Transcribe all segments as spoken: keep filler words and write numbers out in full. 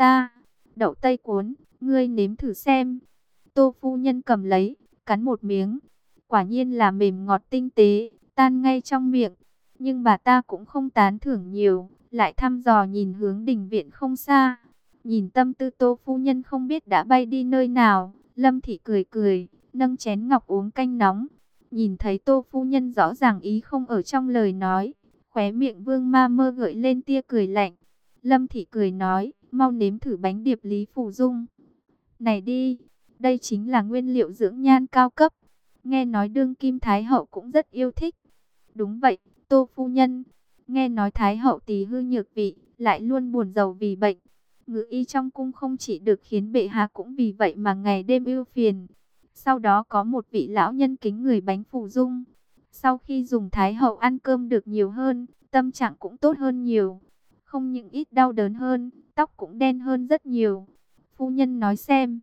ta. Đậu tây cuốn, ngươi nếm thử xem. Tô phu nhân cầm lấy, cắn một miếng. Quả nhiên là mềm ngọt tinh tế, tan ngay trong miệng. Nhưng bà ta cũng không tán thưởng nhiều, lại thăm dò nhìn hướng đình viện không xa. Nhìn tâm tư Tô phu nhân không biết đã bay đi nơi nào, Lâm Thị cười cười, nâng chén ngọc uống canh nóng. Nhìn thấy Tô phu nhân rõ ràng ý không ở trong lời nói, khóe miệng Vương Ma Mơ gợi lên tia cười lạnh. Lâm Thị cười nói, mau nếm thử bánh điệp Lý Phủ Dung này đi, đây chính là nguyên liệu dưỡng nhan cao cấp. Nghe nói đương kim Thái hậu cũng rất yêu thích. Đúng vậy, Tô phu nhân. Nghe nói Thái hậu tỳ hư nhược vị, lại luôn buồn rầu vì bệnh. Ngự y trong cung không chỉ được khiến bệ hạ cũng vì vậy mà ngày đêm ưu phiền. Sau đó có một vị lão nhân kính người bánh Phủ Dung. Sau khi dùng Thái hậu ăn cơm được nhiều hơn, tâm trạng cũng tốt hơn nhiều. Không những ít đau đớn hơn, tóc cũng đen hơn rất nhiều. Phu nhân nói xem,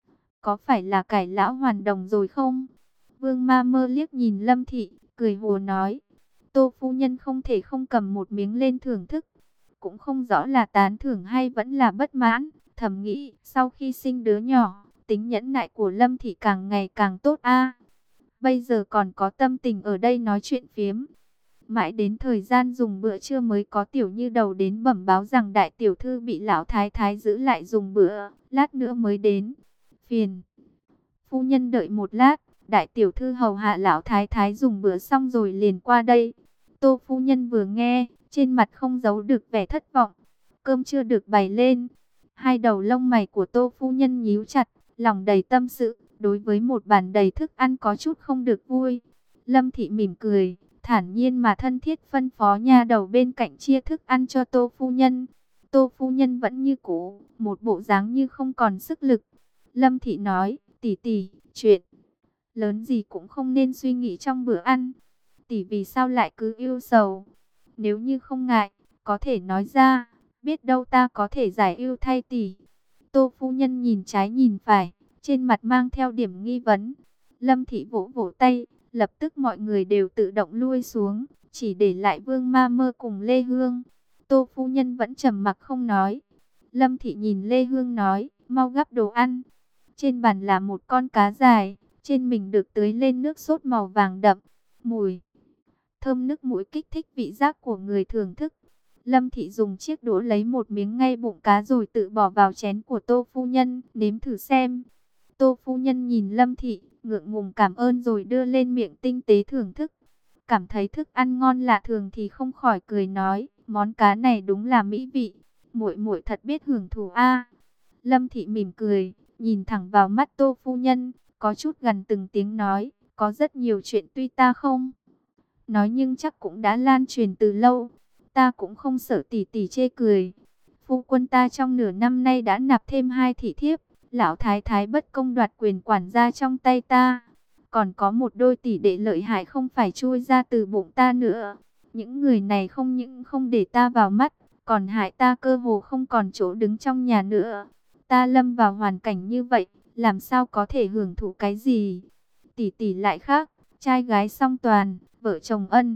có phải là cải lão hoàn đồng rồi không? Vương Ma Mơ liếc nhìn Lâm Thị, cười hồ nói. Tô phu nhân không thể không cầm một miếng lên thưởng thức. Cũng không rõ là tán thưởng hay vẫn là bất mãn. Thầm nghĩ, sau khi sinh đứa nhỏ, tính nhẫn nại của Lâm Thị càng ngày càng tốt a. Bây giờ còn có tâm tình ở đây nói chuyện phiếm. Mãi đến thời gian dùng bữa trưa mới có Tiểu Như đầu đến bẩm báo rằng đại tiểu thư bị lão thái thái giữ lại dùng bữa, lát nữa mới đến. Phiền. Phu nhân đợi một lát, đại tiểu thư hầu hạ lão thái thái dùng bữa xong rồi liền qua đây. Tô phu nhân vừa nghe, trên mặt không giấu được vẻ thất vọng. Cơm chưa được bày lên. Hai đầu lông mày của Tô phu nhân nhíu chặt, lòng đầy tâm sự, đối với một bàn đầy thức ăn có chút không được vui. Lâm Thị mỉm cười, thản nhiên mà thân thiết phân phó nha đầu bên cạnh chia thức ăn cho Tô phu nhân. Tô phu nhân vẫn như cũ, một bộ dáng như không còn sức lực. Lâm Thị nói, tỷ tỷ, chuyện lớn gì cũng không nên suy nghĩ trong bữa ăn. Tỷ vì sao lại cứ yêu sầu? Nếu như không ngại, có thể nói ra, biết đâu ta có thể giải ưu thay tỷ. Tô phu nhân nhìn trái nhìn phải, trên mặt mang theo điểm nghi vấn. Lâm Thị vỗ vỗ tay, lập tức mọi người đều tự động lui xuống, chỉ để lại Vương Ma Mơ cùng Lê Hương. Tô phu nhân vẫn trầm mặc không nói. Lâm Thị nhìn Lê Hương nói, mau gắp đồ ăn. Trên bàn là một con cá dài, trên mình được tưới lên nước sốt màu vàng đậm, mùi thơm nước mũi kích thích vị giác của người thưởng thức. Lâm Thị dùng chiếc đũa lấy một miếng ngay bụng cá rồi tự bỏ vào chén của Tô phu nhân, nếm thử xem. Tô phu nhân nhìn Lâm Thị, ngượng ngùng cảm ơn rồi đưa lên miệng tinh tế thưởng thức. Cảm thấy thức ăn ngon lạ thường thì không khỏi cười nói, món cá này đúng là mỹ vị, muội muội thật biết hưởng thụ a. Lâm Thị mỉm cười, nhìn thẳng vào mắt Tô phu nhân, có chút gần từng tiếng nói, có rất nhiều chuyện tuy ta không nói nhưng chắc cũng đã lan truyền từ lâu. Ta cũng không sợ tỷ tỷ chê cười. Phu quân ta trong nửa năm nay đã nạp thêm hai thị thiếp, lão thái thái bất công đoạt quyền quản gia trong tay ta. Còn có một đôi tỷ đệ lợi hại không phải chui ra từ bụng ta nữa. Những người này không những không để ta vào mắt, còn hại ta cơ hồ không còn chỗ đứng trong nhà nữa. Ta lâm vào hoàn cảnh như vậy, làm sao có thể hưởng thụ cái gì? Tỷ tỷ lại khác, trai gái song toàn, vợ chồng ân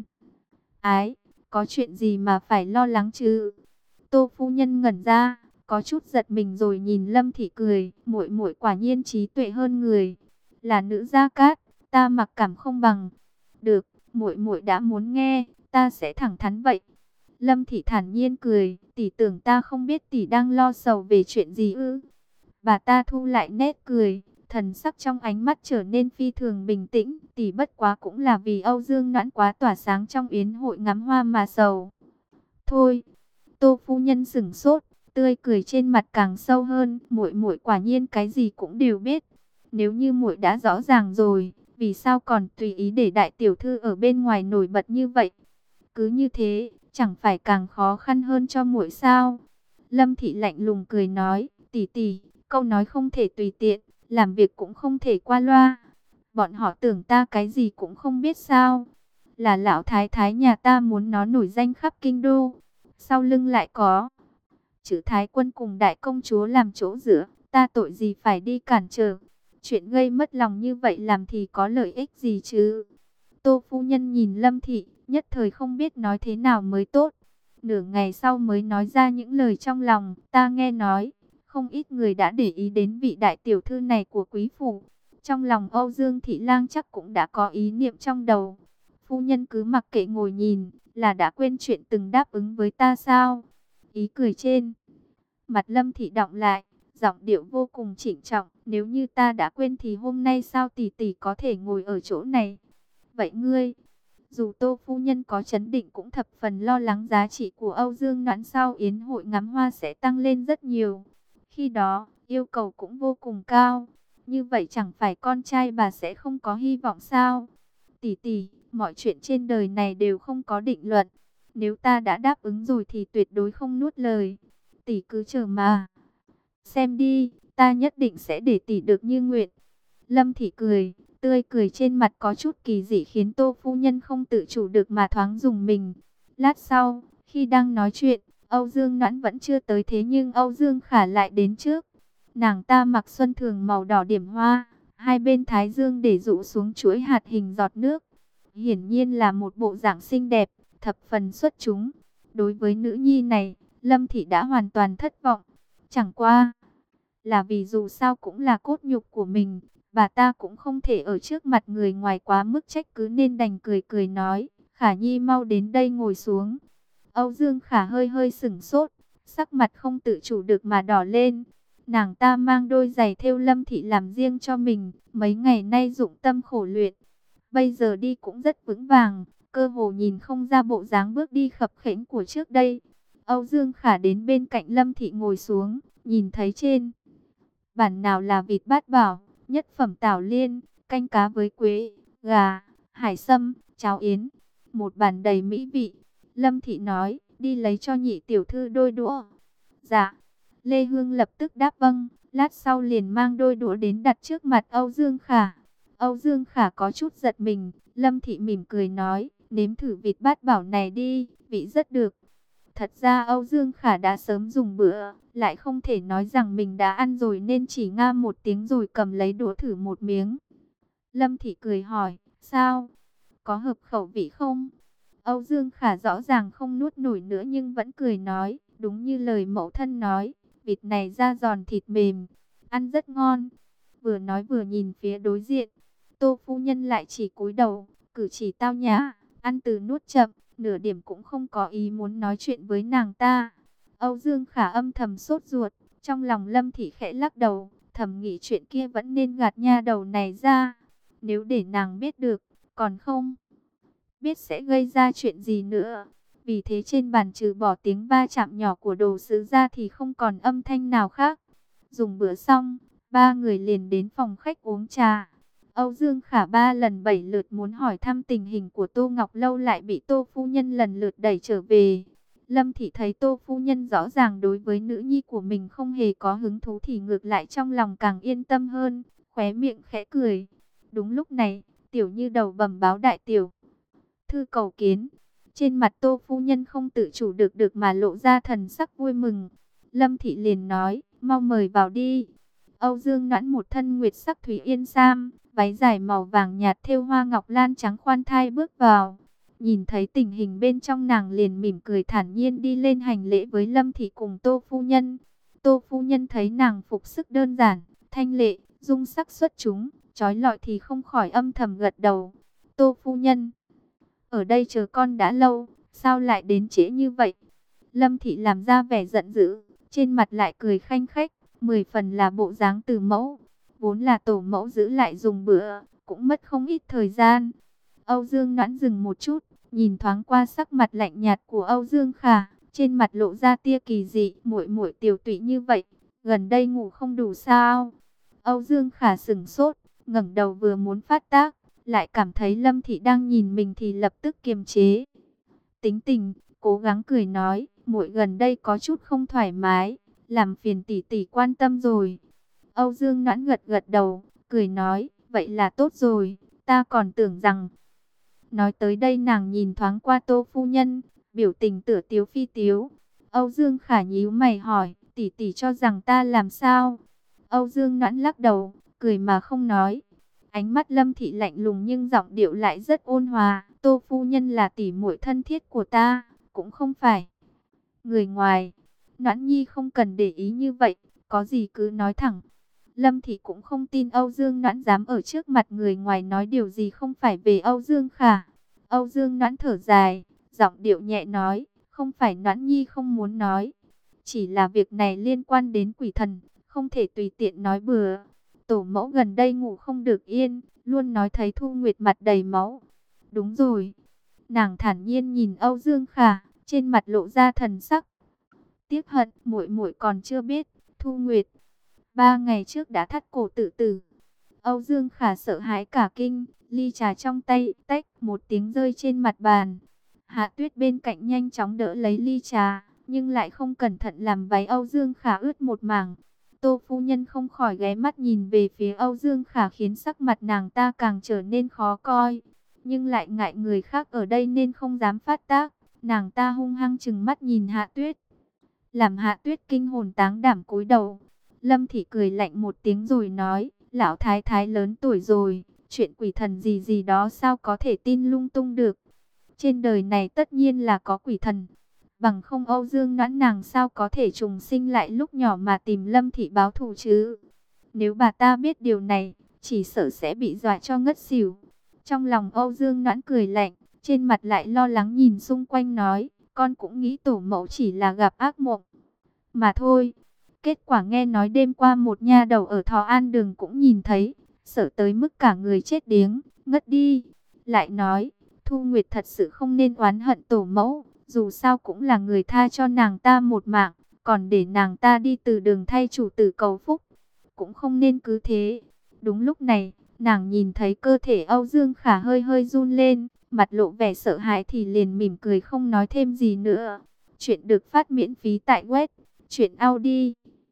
ái, có chuyện gì mà phải lo lắng chứ? Tô phu nhân ngẩn ra, có chút giật mình rồi nhìn Lâm Thị cười, muội muội quả nhiên trí tuệ hơn người, là nữ gia cát, ta mặc cảm không bằng. Được, muội muội đã muốn nghe, ta sẽ thẳng thắn vậy. Lâm Thị thản nhiên cười, tỷ tưởng ta không biết tỷ đang lo sầu về chuyện gì ư? Bà ta thu lại nét cười, thần sắc trong ánh mắt trở nên phi thường bình tĩnh, tỷ bất quá cũng là vì Âu Dương Noãn quá tỏa sáng trong yến hội ngắm hoa mà sầu. Thôi, Tô phu nhân sững sốt, tươi cười trên mặt càng sâu hơn, muội muội quả nhiên cái gì cũng đều biết. Nếu như muội đã rõ ràng rồi, vì sao còn tùy ý để đại tiểu thư ở bên ngoài nổi bật như vậy? Cứ như thế, chẳng phải càng khó khăn hơn cho muội sao? Lâm Thị lạnh lùng cười nói, tỷ tỷ, câu nói không thể tùy tiện, làm việc cũng không thể qua loa. Bọn họ tưởng ta cái gì cũng không biết sao? Là lão thái thái nhà ta muốn nó nổi danh khắp kinh đô. Sau lưng lại có chữ thái quân cùng đại công chúa làm chỗ dựa, ta tội gì phải đi cản trở? Chuyện gây mất lòng như vậy làm thì có lợi ích gì chứ? Tô phu nhân nhìn Lâm Thị, nhất thời không biết nói thế nào mới tốt. Nửa ngày sau mới nói ra những lời trong lòng, ta nghe nói, Không ít người đã để ý đến vị đại tiểu thư này của quý phủ. Trong lòng Âu Dương Thị Lang chắc cũng đã có ý niệm trong đầu. Phu nhân cứ mặc kệ ngồi nhìn, là đã quên chuyện từng đáp ứng với ta sao? Ý cười trên mặt Lâm Thị đọng lại, giọng điệu vô cùng trịnh trọng. Nếu như ta đã quên thì hôm nay sao tỷ tỷ có thể ngồi ở chỗ này? Vậy ngươi, dù Tô phu nhân có chấn định cũng thập phần lo lắng giá trị của Âu Dương Noãn sau yến hội ngắm hoa sẽ tăng lên rất nhiều. Khi đó, yêu cầu cũng vô cùng cao. Như vậy chẳng phải con trai bà sẽ không có hy vọng sao? Tỷ tỷ, mọi chuyện trên đời này đều không có định luận. Nếu ta đã đáp ứng rồi thì tuyệt đối không nuốt lời. Tỷ cứ chờ mà xem đi, ta nhất định sẽ để tỷ được như nguyện. Lâm Thị cười, tươi cười trên mặt có chút kỳ dị khiến Tô phu nhân không tự chủ được mà thoáng rùng mình. Lát sau, khi đang nói chuyện, Âu Dương Noãn vẫn chưa tới, thế nhưng Âu Dương Khả lại đến trước. Nàng ta mặc xuân thường màu đỏ điểm hoa, hai bên thái dương để rũ xuống chuỗi hạt hình giọt nước. Hiển nhiên là một bộ dạng xinh đẹp, thập phần xuất chúng. Đối với nữ nhi này, Lâm Thị đã hoàn toàn thất vọng. Chẳng qua là vì dù sao cũng là cốt nhục của mình, bà ta cũng không thể ở trước mặt người ngoài quá mức trách cứ, nên đành cười cười nói, Khả Nhi mau đến đây ngồi xuống. Âu Dương Khả hơi hơi sửng sốt, sắc mặt không tự chủ được mà đỏ lên. Nàng ta mang đôi giày thêu Lâm Thị làm riêng cho mình, mấy ngày nay dụng tâm khổ luyện. Bây giờ đi cũng rất vững vàng, cơ hồ nhìn không ra bộ dáng bước đi khập khiễng của trước đây. Âu Dương Khả đến bên cạnh Lâm Thị ngồi xuống, nhìn thấy trên bản nào là vịt bát bảo, nhất phẩm tảo liên, canh cá với quế, gà, hải sâm, cháo yến, một bàn đầy mỹ vị. Lâm Thị nói, đi lấy cho nhị tiểu thư đôi đũa. Dạ. Lê Hương lập tức đáp vâng, lát sau liền mang đôi đũa đến đặt trước mặt Âu Dương Khả. Âu Dương Khả có chút giật mình, Lâm Thị mỉm cười nói, nếm thử vịt bát bảo này đi, vị rất được. Thật ra Âu Dương Khả đã sớm dùng bữa, lại không thể nói rằng mình đã ăn rồi nên chỉ nga một tiếng rồi cầm lấy đũa thử một miếng. Lâm Thị cười hỏi, sao? Có hợp khẩu vị không? Âu Dương Khả rõ ràng không nuốt nổi nữa nhưng vẫn cười nói, đúng như lời mẫu thân nói, vịt này da giòn thịt mềm, ăn rất ngon. Vừa nói vừa nhìn phía đối diện, Tô phu nhân lại chỉ cúi đầu, cử chỉ tao nhã, ăn từ nuốt chậm, nửa điểm cũng không có ý muốn nói chuyện với nàng ta. Âu Dương Khả âm thầm sốt ruột, trong lòng Lâm Thị khẽ lắc đầu, thầm nghĩ chuyện kia vẫn nên gạt nha đầu này ra. Nếu để nàng biết được, còn không biết sẽ gây ra chuyện gì nữa. Vì thế trên bàn trừ bỏ tiếng va chạm nhỏ của đồ sứ ra thì không còn âm thanh nào khác. Dùng bữa xong, ba người liền đến phòng khách uống trà. Âu Dương Khả ba lần bảy lượt muốn hỏi thăm tình hình của Tô Ngọc Lâu lại bị Tô phu nhân lần lượt đẩy trở về. Lâm Thị thấy Tô phu nhân rõ ràng đối với nữ nhi của mình không hề có hứng thú thì ngược lại trong lòng càng yên tâm hơn, khóe miệng khẽ cười. Đúng lúc này, Tiểu Như đầu bẩm báo đại tiểu thư cầu kiến. Trên mặt Tô phu nhân không tự chủ được được mà lộ ra thần sắc vui mừng. Lâm Thị liền nói, mau mời vào đi. Âu Dương Noãn một thân nguyệt sắc thủy yên sam, váy dài màu vàng nhạt thêu hoa ngọc lan trắng khoan thai bước vào. Nhìn thấy tình hình bên trong, nàng liền mỉm cười thản nhiên đi lên hành lễ với Lâm Thị cùng Tô phu nhân. Tô phu nhân thấy nàng phục sức đơn giản, thanh lệ, dung sắc xuất chúng, chói lọi thì không khỏi âm thầm gật đầu. Tô phu nhân, ở đây chờ con đã lâu, sao lại đến trễ như vậy? Lâm Thị làm ra vẻ giận dữ, trên mặt lại cười khanh khách, mười phần là bộ dáng từ mẫu. Vốn là tổ mẫu giữ lại dùng bữa, cũng mất không ít thời gian. Âu Dương Noãn dừng một chút, nhìn thoáng qua sắc mặt lạnh nhạt của Âu Dương Khả, trên mặt lộ ra tia kỳ dị, muội muội tiểu tụy như vậy, gần đây ngủ không đủ sao? Âu Dương Khả sững sốt, ngẩng đầu vừa muốn phát tác, lại cảm thấy Lâm Thị đang nhìn mình thì lập tức kiềm chế tính tình, cố gắng cười nói, muội gần đây có chút không thoải mái, làm phiền tỷ tỷ quan tâm rồi. Âu Dương Noãn gật gật đầu, cười nói, vậy là tốt rồi, ta còn tưởng rằng. Nói tới đây nàng nhìn thoáng qua Tô phu nhân, biểu tình tựa tiếu phi tiếu. Âu Dương Khả nhíu mày hỏi, tỷ tỷ cho rằng ta làm sao? Âu Dương Noãn lắc đầu, cười mà không nói. Ánh mắt Lâm Thị lạnh lùng nhưng giọng điệu lại rất ôn hòa. Tô phu nhân là tỷ muội thân thiết của ta, cũng không phải người ngoài. Noãn Nhi không cần để ý như vậy, có có gì cứ nói thẳng. Lâm Thị cũng không tin Âu Dương Noãn dám ở trước mặt người ngoài nói điều gì không phải về Âu Dương Khả. Âu Dương Noãn thở dài, giọng điệu nhẹ nói, không phải Noãn Nhi không muốn nói. Chỉ là việc này liên quan đến quỷ thần, không thể tùy tiện nói bừa. Tổ mẫu gần đây ngủ không được yên, luôn nói thấy Thu Nguyệt mặt đầy máu. Đúng rồi. Nàng thản nhiên nhìn Âu Dương Khả, trên mặt lộ ra thần sắc tiếc hận, muội muội còn chưa biết, Thu Nguyệt ba ngày trước đã thắt cổ tự tử. Âu Dương Khả sợ hãi cả kinh, ly trà trong tay tách một tiếng rơi trên mặt bàn. Hạ Tuyết bên cạnh nhanh chóng đỡ lấy ly trà, nhưng lại không cẩn thận làm váy Âu Dương Khả ướt một mảng. Tô phu nhân không khỏi ghé mắt nhìn về phía Âu Dương Khả, khiến sắc mặt nàng ta càng trở nên khó coi, nhưng lại ngại người khác ở đây nên không dám phát tác. Nàng ta hung hăng trừng mắt nhìn Hạ Tuyết, làm Hạ Tuyết kinh hồn táng đảm cúi đầu. Lâm Thị cười lạnh một tiếng rồi nói, lão thái thái lớn tuổi rồi, chuyện quỷ thần gì gì đó sao có thể tin lung tung được. Trên đời này tất nhiên là có quỷ thần, bằng không Âu Dương Noãn nàng sao có thể trùng sinh lại lúc nhỏ mà tìm Lâm Thị báo thù chứ. Nếu bà ta biết điều này, chỉ sợ sẽ bị dọa cho ngất xỉu. Trong lòng Âu Dương Noãn cười lạnh, trên mặt lại lo lắng nhìn xung quanh nói, con cũng nghĩ tổ mẫu chỉ là gặp ác mộng mà thôi. Kết quả nghe nói đêm qua một nha đầu ở Thọ An Đường cũng nhìn thấy, sợ tới mức cả người chết điếng, ngất đi. Lại nói, Thu Nguyệt thật sự không nên oán hận tổ mẫu, dù sao cũng là người tha cho nàng ta một mạng, còn để nàng ta đi từ đường thay chủ tử cầu phúc, cũng không nên cứ thế. Đúng lúc này, nàng nhìn thấy cơ thể Âu Dương Khả hơi hơi run lên, mặt lộ vẻ sợ hãi thì liền mỉm cười không nói thêm gì nữa. Chuyện được phát miễn phí tại web truyện audio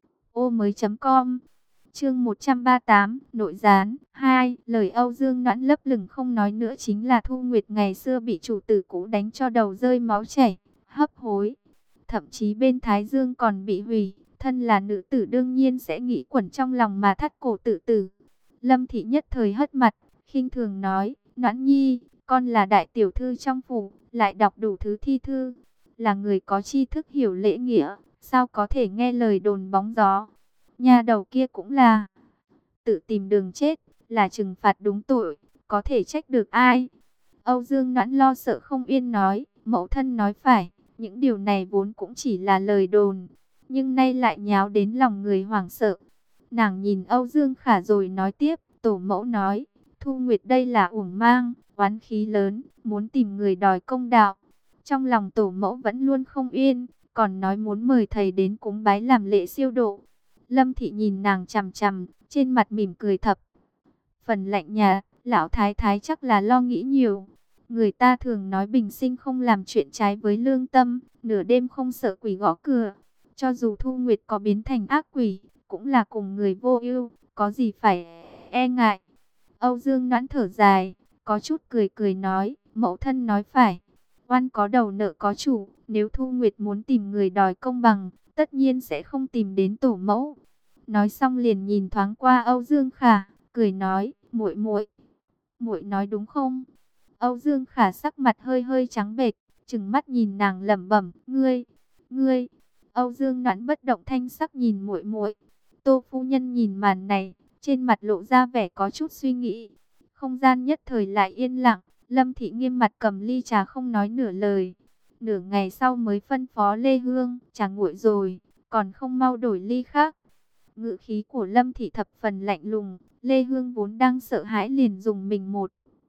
mới chấm com. Chương một trăm ba mươi tám, nội gián hai. Lời Âu Dương Noãn lấp lửng không nói nữa chính là Thu Nguyệt ngày xưa bị chủ tử cũ đánh cho đầu rơi máu chảy, hấp hối, thậm chí bên thái dương còn bị hủy. Thân là nữ tử đương nhiên sẽ nghĩ quẩn trong lòng mà thắt cổ tự tử. Lâm Thị nhất thời hất mặt, khinh thường nói, Noãn Nhi, con là đại tiểu thư trong phủ, lại đọc đủ thứ thi thư, là người có tri thức hiểu lễ nghĩa, sao có thể nghe lời đồn bóng gió. Nhà đầu kia cũng là tự tìm đường chết, là trừng phạt đúng tội, có thể trách được ai. Âu Dương Noãn lo sợ không yên nói, mẫu thân nói phải, những điều này vốn cũng chỉ là lời đồn, nhưng nay lại nháo đến lòng người hoảng sợ. Nàng nhìn Âu Dương Khả rồi nói tiếp, tổ mẫu nói, Thu Nguyệt đây là uổng mang, oán khí lớn, muốn tìm người đòi công đạo. Trong lòng tổ mẫu vẫn luôn không yên, còn nói muốn mời thầy đến cúng bái làm lễ siêu độ. Lâm Thị nhìn nàng chằm chằm, trên mặt mỉm cười thập phần lạnh nhạt, lão thái thái chắc là lo nghĩ nhiều. Người ta thường nói bình sinh không làm chuyện trái với lương tâm, nửa đêm không sợ quỷ gõ cửa. Cho dù Thu Nguyệt có biến thành ác quỷ, cũng là cùng người vô ưu, có gì phải e ngại. Âu Dương Noãn thở dài, có chút cười cười nói, mẫu thân nói phải, oan có đầu nợ có chủ, nếu Thu Nguyệt muốn tìm người đòi công bằng, tất nhiên sẽ không tìm đến tổ mẫu. Nói xong liền nhìn thoáng qua Âu Dương Khả, cười nói, muội muội, muội nói đúng không? Âu Dương Khả sắc mặt hơi hơi trắng bệch, trừng mắt nhìn nàng lẩm bẩm, ngươi, ngươi. Âu Dương Noãn bất động thanh sắc nhìn muội muội. Tô phu nhân nhìn màn này, trên mặt lộ ra vẻ có chút suy nghĩ. Không gian nhất thời lại yên lặng, Lâm Thị nghiêm mặt cầm ly trà không nói nửa lời. Nửa ngày sau mới phân phó Lê Hương, trà nguội rồi, còn không mau đổi ly khác. Ngữ khí của Lâm Thị thập phần lạnh lùng, Lê Hương vốn đang sợ hãi liền dùng mình một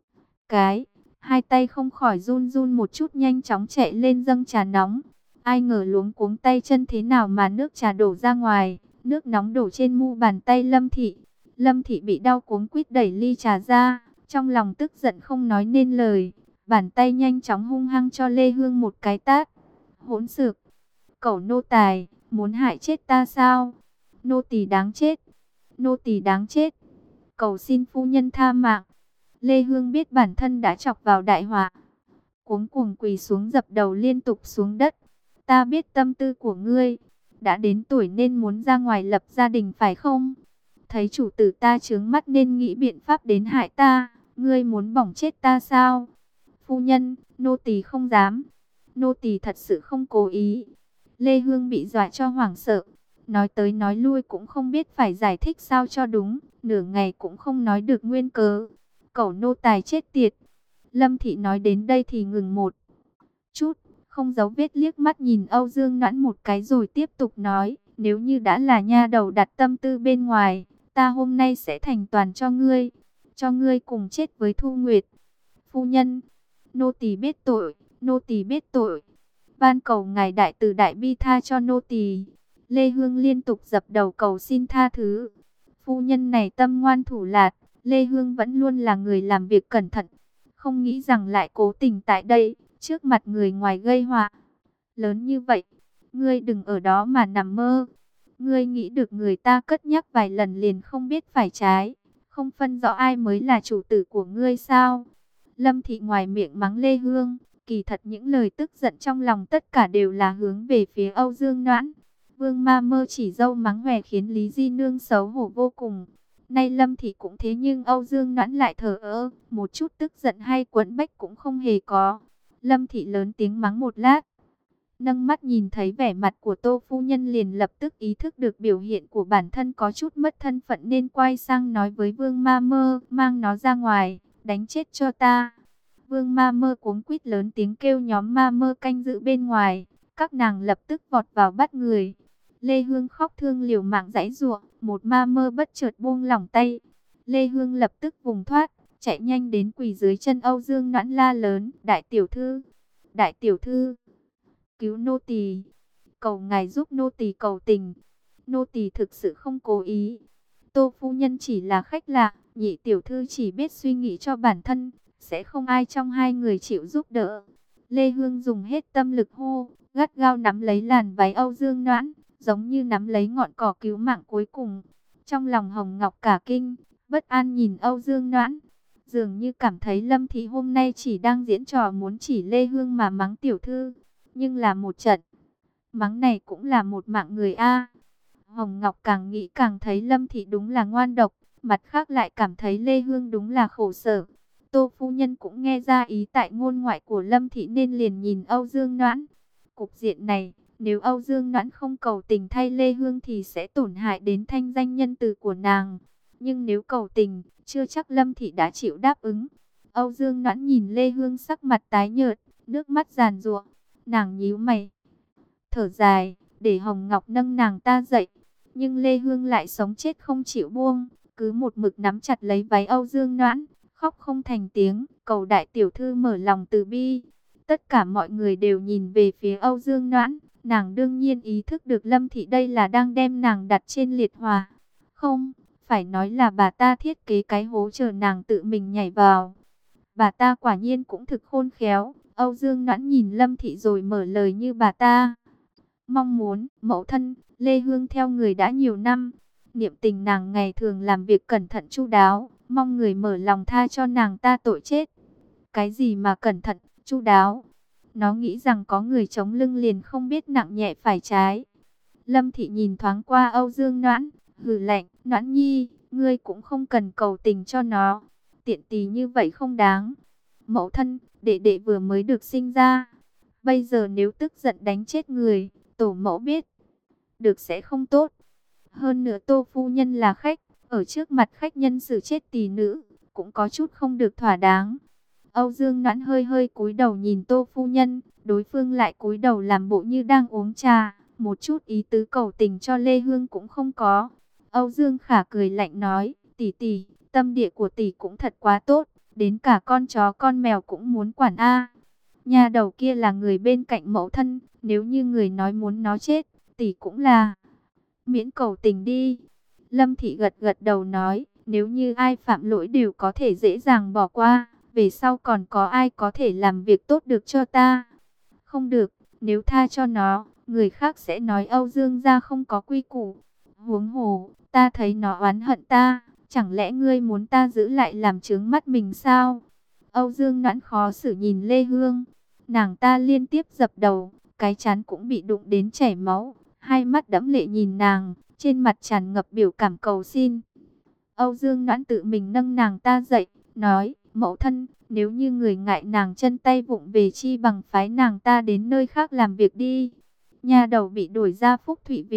cái, hai tay không khỏi run run một chút, nhanh chóng chạy lên dâng trà nóng. Ai ngờ luống cuống tay chân thế nào mà nước trà đổ ra ngoài, nước nóng đổ trên mu bàn tay Lâm Thị. Lâm Thị bị đau cuống quýt đẩy ly trà ra, trong lòng tức giận không nói nên lời, bàn tay nhanh chóng hung hăng cho Lê Hương một cái tát. Hỗn xược, cẩu nô tài, muốn hại chết ta sao? Nô tỳ đáng chết, nô tỳ đáng chết, cầu xin phu nhân tha mạng. Lê Hương biết bản thân đã chọc vào đại họa, cuống cuồng quỳ xuống dập đầu liên tục xuống đất. Ta biết tâm tư của ngươi, đã đến tuổi nên muốn ra ngoài lập gia đình phải không? Thấy chủ tử ta chướng mắt nên nghĩ biện pháp đến hại ta, ngươi muốn bỏng chết ta sao? Phu nhân, nô tỳ không dám, nô tỳ thật sự không cố ý. Lê Hương bị dọa cho hoảng sợ, nói tới nói lui cũng không biết phải giải thích sao cho đúng, nửa ngày cũng không nói được nguyên cớ. Cẩu nô tài chết tiệt. Lâm Thị nói đến đây thì ngừng một chút, không giấu vết liếc mắt nhìn Âu Dương Noãn một cái rồi tiếp tục nói, nếu như đã là nha đầu đặt tâm tư bên ngoài, ta hôm nay sẽ thành toàn cho ngươi, cho ngươi cùng chết với Thu Nguyệt. Phu nhân, nô tỳ biết tội, nô tỳ biết tội. Van cầu ngài đại từ đại bi tha cho nô tỳ. Lê Hương liên tục dập đầu cầu xin tha thứ. Phu nhân này tâm ngoan thủ lạt, Lê Hương vẫn luôn là người làm việc cẩn thận, không nghĩ rằng lại cố tình tại đây, trước mặt người ngoài gây họa lớn như vậy. Ngươi đừng ở đó mà nằm mơ. Ngươi nghĩ được người ta cất nhắc vài lần liền không biết phải trái, không phân rõ ai mới là chủ tử của ngươi sao? Lâm Thị ngoài miệng mắng Lê Hương, kỳ thật những lời tức giận trong lòng tất cả đều là hướng về phía Âu Dương Noãn. Vương Ma Mơ chỉ dâu mắng hòe khiến Lý Di Nương xấu hổ vô cùng. Nay Lâm Thị cũng thế nhưng Âu Dương Noãn lại thờ ơ, một chút tức giận hay quẫn bách cũng không hề có. Lâm Thị lớn tiếng mắng một lát, nâng mắt nhìn thấy vẻ mặt của Tô phu nhân liền lập tức ý thức được biểu hiện của bản thân có chút mất thân phận nên quay sang nói với Vương Ma Mơ, mang nó ra ngoài, đánh chết cho ta. Vương Ma Mơ cuống quýt lớn tiếng kêu nhóm Ma Mơ canh giữ bên ngoài, các nàng lập tức vọt vào bắt người. Lê Hương khóc thương liều mạng giãy giụa, một Ma Mơ bất chợt buông lỏng tay. Lê Hương lập tức vùng thoát, chạy nhanh đến quỳ dưới chân Âu Dương Noãn la lớn, đại tiểu thư, đại tiểu thư, cứu nô tỳ, cầu ngài giúp nô tỳ cầu tình, nô tỳ thực sự không cố ý. Tô phu nhân chỉ là khách lạ, nhị tiểu thư chỉ biết suy nghĩ cho bản thân, sẽ không ai trong hai người chịu giúp đỡ. Lê Hương dùng hết tâm lực hô, gắt gao nắm lấy làn váy Âu Dương Noãn, giống như nắm lấy ngọn cỏ cứu mạng cuối cùng. Trong lòng Hồng Ngọc cả kinh, bất an nhìn Âu Dương Noãn, dường như cảm thấy Lâm Thị hôm nay chỉ đang diễn trò muốn chỉ Lê Hương mà mắng tiểu thư, nhưng là một trận mắng này cũng là một mạng người a. Hồng Ngọc càng nghĩ càng thấy Lâm Thị đúng là ngoan độc, mặt khác lại cảm thấy Lê Hương đúng là khổ sở. Tô phu nhân cũng nghe ra ý tại ngôn ngoại của Lâm Thị nên liền nhìn Âu Dương Noãn. Cục diện này, nếu Âu Dương Noãn không cầu tình thay Lê Hương thì sẽ tổn hại đến thanh danh nhân từ của nàng. Nhưng nếu cầu tình, chưa chắc Lâm Thị đã chịu đáp ứng. Âu Dương Noãn nhìn Lê Hương sắc mặt tái nhợt, nước mắt giàn giụa, nàng nhíu mày, thở dài, để Hồng Ngọc nâng nàng ta dậy. Nhưng Lê Hương lại sống chết không chịu buông, cứ một mực nắm chặt lấy váy Âu Dương Noãn, khóc không thành tiếng, cầu đại tiểu thư mở lòng từ bi. Tất cả mọi người đều nhìn về phía Âu Dương Noãn, nàng đương nhiên ý thức được Lâm Thị đây là đang đem nàng đặt trên liệt hỏa. Không, phải nói là bà ta thiết kế cái hố chờ nàng tự mình nhảy vào. Bà ta quả nhiên cũng thực khôn khéo. Âu Dương Noãn nhìn Lâm Thị rồi mở lời như bà ta mong muốn. Mẫu thân, Lê Hương theo người đã nhiều năm, niệm tình nàng ngày thường làm việc cẩn thận chu đáo, mong người mở lòng tha cho nàng ta tội chết. Cái gì mà cẩn thận, chu đáo? Nó nghĩ rằng có người chống lưng liền không biết nặng nhẹ phải trái. Lâm Thị nhìn thoáng qua Âu Dương Noãn, hừ lạnh, Noãn nhi, ngươi cũng không cần cầu tình cho nó, tiện tì như vậy không đáng. Mẫu thân, đệ đệ vừa mới được sinh ra, bây giờ nếu tức giận đánh chết người, tổ mẫu biết được sẽ không tốt. Hơn nữa Tô phu nhân là khách, ở trước mặt khách nhân xử chết tỳ nữ, cũng có chút không được thỏa đáng. Âu Dương Noãn hơi hơi cúi đầu nhìn Tô phu nhân, đối phương lại cúi đầu làm bộ như đang uống trà, một chút ý tứ cầu tình cho Lê Hương cũng không có. Âu Dương Khả cười lạnh nói, tỷ tỷ, tâm địa của tỷ cũng thật quá tốt, đến cả con chó con mèo cũng muốn quản a. Nhà đầu kia là người bên cạnh mẫu thân, nếu như người nói muốn nó chết, tỷ cũng là miễn cầu tình đi. Lâm Thị gật gật đầu nói, nếu như ai phạm lỗi đều có thể dễ dàng bỏ qua, về sau còn có ai có thể làm việc tốt được cho ta? Không được, nếu tha cho nó, người khác sẽ nói Âu Dương gia không có quy củ. Huống hồ, ta thấy nó oán hận ta, chẳng lẽ ngươi muốn ta giữ lại làm chướng mắt mình sao? Âu Dương Noãn khó xử nhìn Lê Hương, nàng ta liên tiếp dập đầu, cái trán cũng bị đụng đến chảy máu, hai mắt đẫm lệ nhìn nàng, trên mặt tràn ngập biểu cảm cầu xin. Âu Dương Noãn tự mình nâng nàng ta dậy, nói, mẫu thân, nếu như người ngại nàng chân tay vụng về chi bằng phái nàng ta đến nơi khác làm việc đi. Nhà đầu bị đuổi ra Phúc Thụy Viện,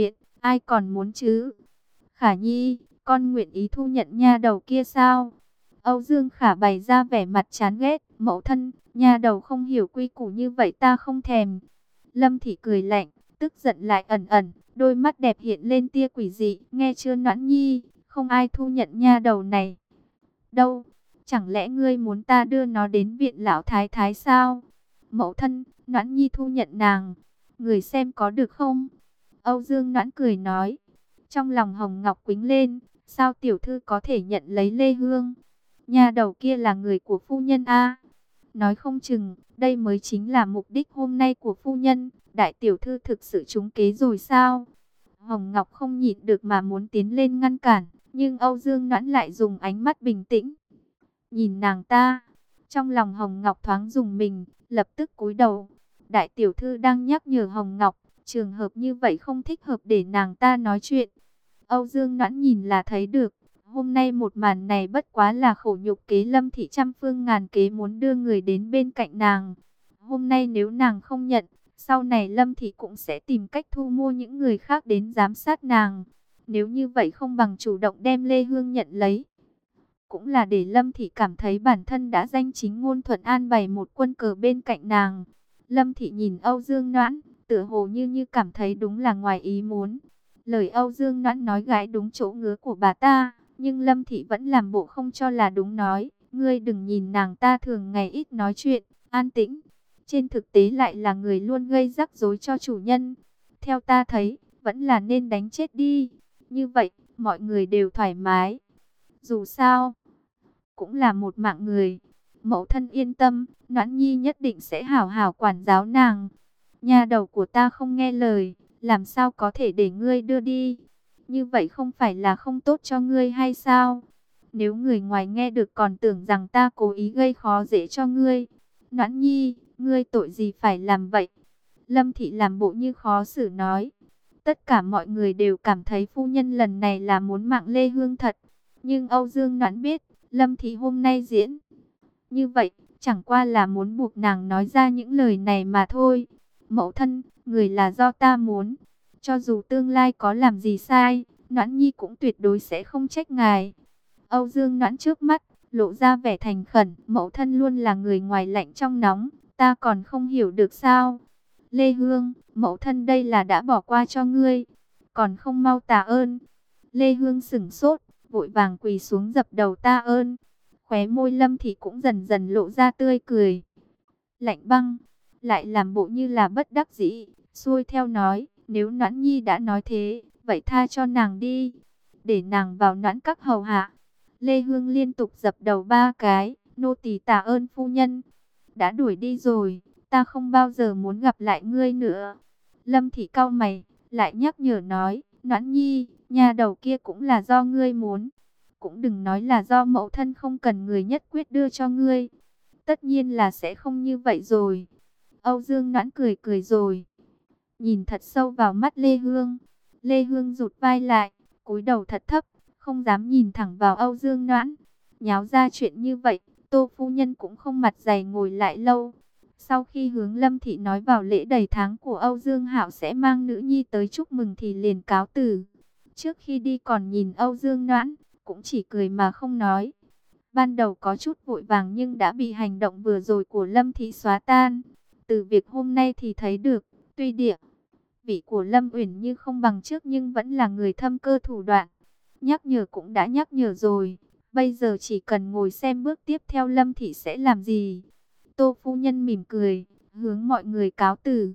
ai còn muốn chứ? Khả Nhi, con nguyện ý thu nhận nha đầu kia sao? Âu Dương Khả bày ra vẻ mặt chán ghét, mẫu thân, nha đầu không hiểu quy củ như vậy ta không thèm. Lâm Thị cười lạnh, tức giận lại ẩn ẩn, đôi mắt đẹp hiện lên tia quỷ dị, nghe chưa Noãn Nhi, không ai thu nhận nha đầu này. Đâu, chẳng lẽ ngươi muốn ta đưa nó đến viện lão thái thái sao? Mẫu thân, Noãn Nhi thu nhận nàng, người xem có được không? Âu Dương Noãn cười nói, trong lòng Hồng Ngọc quĩnh lên, sao tiểu thư có thể nhận lấy Lê Hương? Nhà đầu kia là người của phu nhân a. Nói không chừng, đây mới chính là mục đích hôm nay của phu nhân, đại tiểu thư thực sự trúng kế rồi sao? Hồng Ngọc không nhịn được mà muốn tiến lên ngăn cản, nhưng Âu Dương Noãn lại dùng ánh mắt bình tĩnh. Nhìn nàng ta, trong lòng Hồng Ngọc thoáng dùng mình, lập tức cúi đầu. Đại tiểu thư đang nhắc nhở Hồng Ngọc, trường hợp như vậy không thích hợp để nàng ta nói chuyện. Âu Dương Noãn nhìn là thấy được, hôm nay một màn này bất quá là khổ nhục kế Lâm Thị trăm phương ngàn kế muốn đưa người đến bên cạnh nàng. Hôm nay nếu nàng không nhận, sau này Lâm Thị cũng sẽ tìm cách thu mua những người khác đến giám sát nàng. Nếu như vậy không bằng chủ động đem Lê Hương nhận lấy. Cũng là để Lâm Thị cảm thấy bản thân đã danh chính ngôn thuận an bày một quân cờ bên cạnh nàng. Lâm Thị nhìn Âu Dương Noãn, tựa hồ như như cảm thấy đúng là ngoài ý muốn. Lời Âu Dương Noãn nói gãi đúng chỗ ngứa của bà ta, nhưng Lâm Thị vẫn làm bộ không cho là đúng nói. Ngươi đừng nhìn nàng ta thường ngày ít nói chuyện, an tĩnh. Trên thực tế lại là người luôn gây rắc rối cho chủ nhân. Theo ta thấy, vẫn là nên đánh chết đi. Như vậy, mọi người đều thoải mái. Dù sao, cũng là một mạng người. Mẫu thân yên tâm, Noãn Nhi nhất định sẽ hảo hảo quản giáo nàng. Nhà đầu của ta không nghe lời, làm sao có thể để ngươi đưa đi? Như vậy không phải là không tốt cho ngươi hay sao? Nếu người ngoài nghe được còn tưởng rằng ta cố ý gây khó dễ cho ngươi. Noãn Nhi, ngươi tội gì phải làm vậy? Lâm Thị làm bộ như khó xử nói. Tất cả mọi người đều cảm thấy phu nhân lần này là muốn mạng Lê Hương thật. Nhưng Âu Dương Noãn biết, Lâm Thị hôm nay diễn như vậy, chẳng qua là muốn buộc nàng nói ra những lời này mà thôi. Mẫu thân, người là do ta muốn. Cho dù tương lai có làm gì sai, Noãn Nhi cũng tuyệt đối sẽ không trách ngài. Âu Dương Noãn trước mắt, lộ ra vẻ thành khẩn. Mẫu thân luôn là người ngoài lạnh trong nóng, ta còn không hiểu được sao? Lê Hương, mẫu thân đây là đã bỏ qua cho ngươi, còn không mau tạ ơn. Lê Hương sửng sốt, vội vàng quỳ xuống dập đầu tạ ơn. Khóe môi Lâm Thị cũng dần dần lộ ra tươi cười. Lạnh băng, lại làm bộ như là bất đắc dĩ, xuôi theo nói, nếu Noãn Nhi đã nói thế, vậy tha cho nàng đi, để nàng vào Noãn các hầu hạ. Lê Hương liên tục dập đầu ba cái, nô tỳ tạ ơn phu nhân, đã đuổi đi rồi, ta không bao giờ muốn gặp lại ngươi nữa. Lâm Thị cau mày, lại nhắc nhở nói, Noãn Nhi, nhà đầu kia cũng là do ngươi muốn. Cũng đừng nói là do mẫu thân không cần người nhất quyết đưa cho ngươi. Tất nhiên là sẽ không như vậy rồi. Âu Dương Noãn cười cười rồi. Nhìn thật sâu vào mắt Lê Hương. Lê Hương rụt vai lại, cúi đầu thật thấp, không dám nhìn thẳng vào Âu Dương Noãn. Nháo ra chuyện như vậy, Tô phu nhân cũng không mặt dày ngồi lại lâu. Sau khi hướng Lâm Thị nói vào lễ đầy tháng của Âu Dương Hạo sẽ mang nữ nhi tới chúc mừng thì liền cáo từ. Trước khi đi còn nhìn Âu Dương Noãn, cũng chỉ cười mà không nói. Ban đầu có chút vội vàng nhưng đã bị hành động vừa rồi của Lâm Thị xóa tan. Từ việc hôm nay thì thấy được, tuy địa vị của Lâm Uyển Như không bằng trước nhưng vẫn là người thâm cơ thủ đoạn. Nhắc nhở cũng đã nhắc nhở rồi, bây giờ chỉ cần ngồi xem bước tiếp theo Lâm Thị sẽ làm gì. Tô phu nhân mỉm cười, hướng mọi người cáo từ.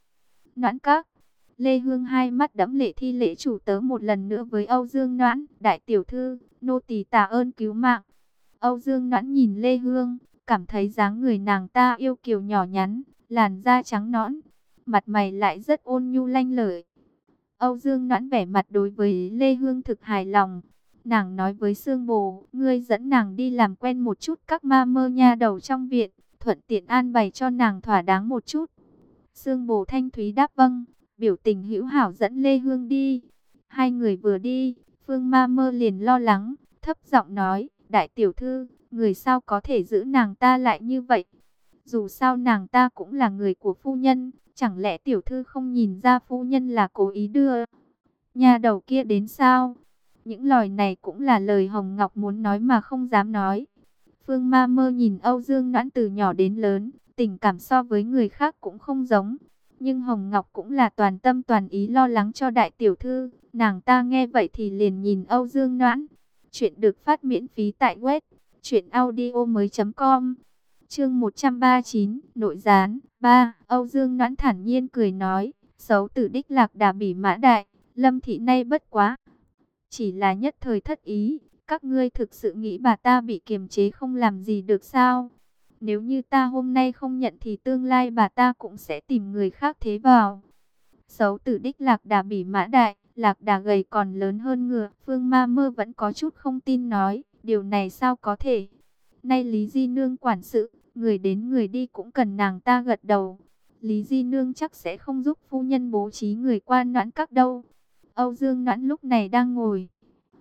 Noãn các. Lê Hương hai mắt đẫm lệ thi lễ chủ tớ một lần nữa với Âu Dương Noãn, đại tiểu thư, nô tỳ tạ ơn cứu mạng. Âu Dương Noãn nhìn Lê Hương, cảm thấy dáng người nàng ta yêu kiều nhỏ nhắn, làn da trắng nõn, mặt mày lại rất ôn nhu lanh lợi. Âu Dương Noãn vẻ mặt đối với Lê Hương thực hài lòng. Nàng nói với Sương Bồ, ngươi dẫn nàng đi làm quen một chút các ma mơ nha đầu trong viện, thuận tiện an bày cho nàng thỏa đáng một chút. Sương Bồ thanh thúy đáp vâng, biểu tình hữu hảo dẫn Lê Hương đi. Hai người vừa đi, Phương ma mơ liền lo lắng, thấp giọng nói, đại tiểu thư, người sao có thể giữ nàng ta lại như vậy? Dù sao nàng ta cũng là người của phu nhân, chẳng lẽ tiểu thư không nhìn ra phu nhân là cố ý đưa Nha đầu kia đến sao? Những lời này cũng là lời Hồng Ngọc muốn nói mà không dám nói. Phương Ma Mơ nhìn Âu Dương Noãn từ nhỏ đến lớn, tình cảm so với người khác cũng không giống. Nhưng Hồng Ngọc cũng là toàn tâm toàn ý lo lắng cho đại tiểu thư. Nàng ta nghe vậy thì liền nhìn Âu Dương Noãn. Chuyện được phát miễn phí tại web truyện audio mới chấm com. Chương một trăm ba mươi chín, nội gián. ba. Âu Dương Noãn thản nhiên cười nói, xấu tử đích lạc đà bỉ mã đại, Lâm thị nay bất quá chỉ là nhất thời thất ý, các ngươi thực sự nghĩ bà ta bị kiềm chế không làm gì được sao? Nếu như ta hôm nay không nhận thì tương lai bà ta cũng sẽ tìm người khác thế vào. Xấu tử đích lạc đà bỉ mã đại, lạc đà gầy còn lớn hơn ngựa. Phương Ma Mơ vẫn có chút không tin nói, điều này sao có thể? Nay Lý Di Nương quản sự, người đến người đi cũng cần nàng ta gật đầu. Lý Di Nương chắc sẽ không giúp phu nhân bố trí người qua Noãn Các đâu. Âu Dương Noãn lúc này đang ngồi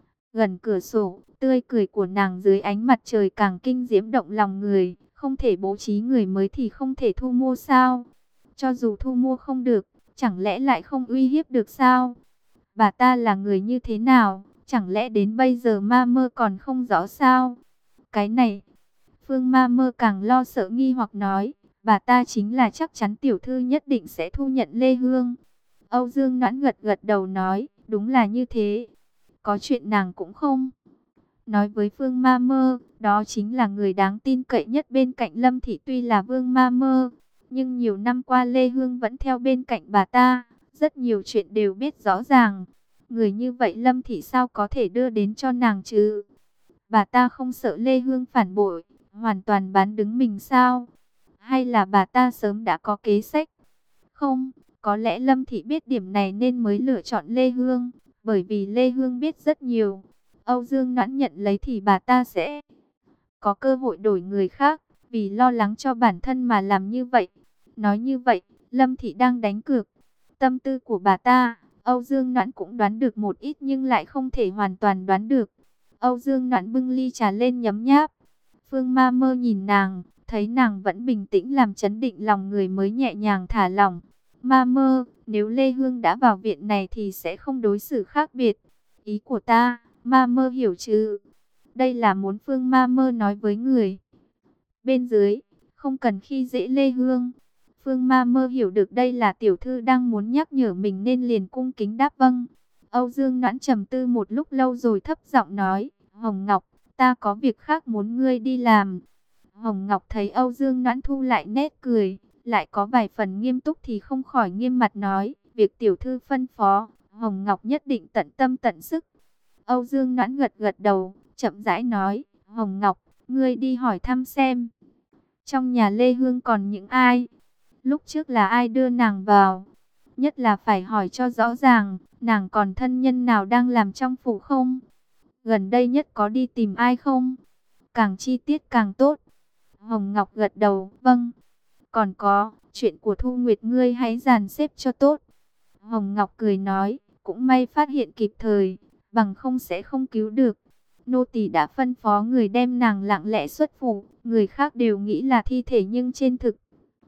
gần cửa sổ, tươi cười của nàng dưới ánh mặt trời càng kinh diễm động lòng người. Không thể bố trí người mới thì không thể thu mua sao? Cho dù thu mua không được, chẳng lẽ lại không uy hiếp được sao? Bà ta là người như thế nào? Chẳng lẽ đến bây giờ Ma Mơ còn không rõ sao? Cái này, Phương Ma Mơ càng lo sợ nghi hoặc nói, bà ta chính là chắc chắn tiểu thư nhất định sẽ thu nhận Lê Hương. Âu Dương Noãn gật gật đầu nói, đúng là như thế. Có chuyện nàng cũng không nói với Phương Ma Mơ, đó chính là người đáng tin cậy nhất bên cạnh Lâm Thị. Tuy là Vương Ma Mơ, nhưng nhiều năm qua Lê Hương vẫn theo bên cạnh bà ta, rất nhiều chuyện đều biết rõ ràng. Người như vậy Lâm Thị sao có thể đưa đến cho nàng chứ? Bà ta không sợ Lê Hương phản bội, hoàn toàn bán đứng mình sao? Hay là bà ta sớm đã có kế sách? Không, có lẽ Lâm Thị biết điểm này nên mới lựa chọn Lê Hương, bởi vì Lê Hương biết rất nhiều. Âu Dương Noãn nhận lấy thì bà ta sẽ có cơ hội đổi người khác, vì lo lắng cho bản thân mà làm như vậy. Nói như vậy, Lâm Thị đang đánh cược. Tâm tư của bà ta, Âu Dương Noãn cũng đoán được một ít nhưng lại không thể hoàn toàn đoán được. Âu Dương Noãn bưng ly trà lên nhấm nháp. Phương Ma Mơ nhìn nàng, thấy nàng vẫn bình tĩnh làm chấn định lòng người mới nhẹ nhàng thả lỏng. Ma Mơ, nếu Lê Hương đã vào viện này thì sẽ không đối xử khác biệt. Ý của ta, Ma Mơ hiểu chứ? Đây là muốn Phương Ma Mơ nói với người bên dưới, không cần khi dễ Lê Hương. Phương Ma Mơ hiểu được đây là tiểu thư đang muốn nhắc nhở mình nên liền cung kính đáp vâng. Âu Dương Noãn trầm tư một lúc lâu rồi thấp giọng nói, Hồng Ngọc, ta có việc khác muốn ngươi đi làm. Hồng Ngọc thấy Âu Dương Noãn thu lại nét cười, lại có vài phần nghiêm túc thì không khỏi nghiêm mặt nói, việc tiểu thư phân phó, Hồng Ngọc nhất định tận tâm tận sức. Âu Dương Noãn gật gật đầu, chậm rãi nói, Hồng Ngọc, ngươi đi hỏi thăm xem, trong nhà Lê Hương còn những ai? Lúc trước là ai đưa nàng vào? Nhất là phải hỏi cho rõ ràng, nàng còn thân nhân nào đang làm trong phủ không? Gần đây nhất có đi tìm ai không? Càng chi tiết càng tốt. Hồng Ngọc gật đầu, vâng. Còn có, chuyện của Thu Nguyệt ngươi hãy dàn xếp cho tốt. Hồng Ngọc cười nói, cũng may phát hiện kịp thời, bằng không sẽ không cứu được. Nô tỳ đã phân phó người đem nàng lặng lẽ xuất phủ, người khác đều nghĩ là thi thể nhưng trên thực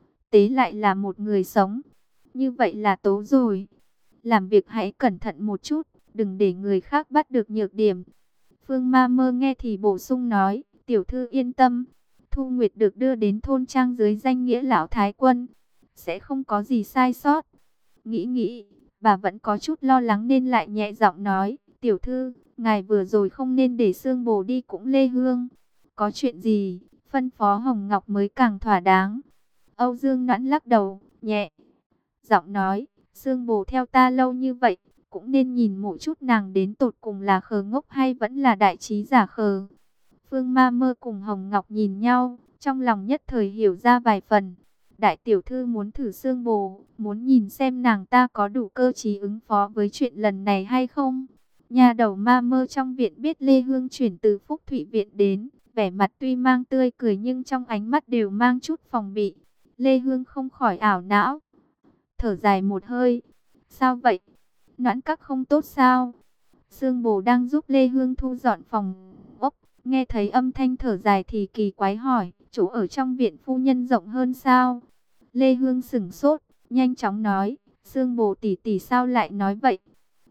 tế lại là một người sống. Như vậy là tốt rồi. Làm việc hãy cẩn thận một chút, đừng để người khác bắt được nhược điểm. Phương Ma Mơ nghe thì bổ sung nói, tiểu thư yên tâm, Thu Nguyệt được đưa đến thôn trang dưới danh nghĩa lão thái quân, sẽ không có gì sai sót. Nghĩ nghĩ, bà vẫn có chút lo lắng nên lại nhẹ giọng nói, tiểu thư, ngài vừa rồi không nên để Sương Bồ đi cũng Lê Hương. Có chuyện gì, phân phó Hồng Ngọc mới càng thỏa đáng. Âu Dương Noãn lắc đầu, nhẹ giọng nói, Sương Bồ theo ta lâu như vậy, cũng nên nhìn một chút nàng đến tột cùng là khờ ngốc hay vẫn là đại trí giả khờ. Phương Ma Mơ cùng Hồng Ngọc nhìn nhau, trong lòng nhất thời hiểu ra vài phần. Đại tiểu thư muốn thử Sương Bồ, muốn nhìn xem nàng ta có đủ cơ trí ứng phó với chuyện lần này hay không. Nhà đầu Ma Mơ trong viện biết Lê Hương chuyển từ Phúc Thụy viện đến, vẻ mặt tuy mang tươi cười nhưng trong ánh mắt đều mang chút phòng bị. Lê Hương không khỏi ảo não, thở dài một hơi. Sao vậy? Noãn Các không tốt sao? Sương Bồ đang giúp Lê Hương thu dọn phòng ốc, nghe thấy âm thanh thở dài thì kỳ quái hỏi, chỗ ở trong viện phu nhân rộng hơn sao? Lê Hương sửng sốt, nhanh chóng nói, Sương Bồ tỷ tỷ sao lại nói vậy?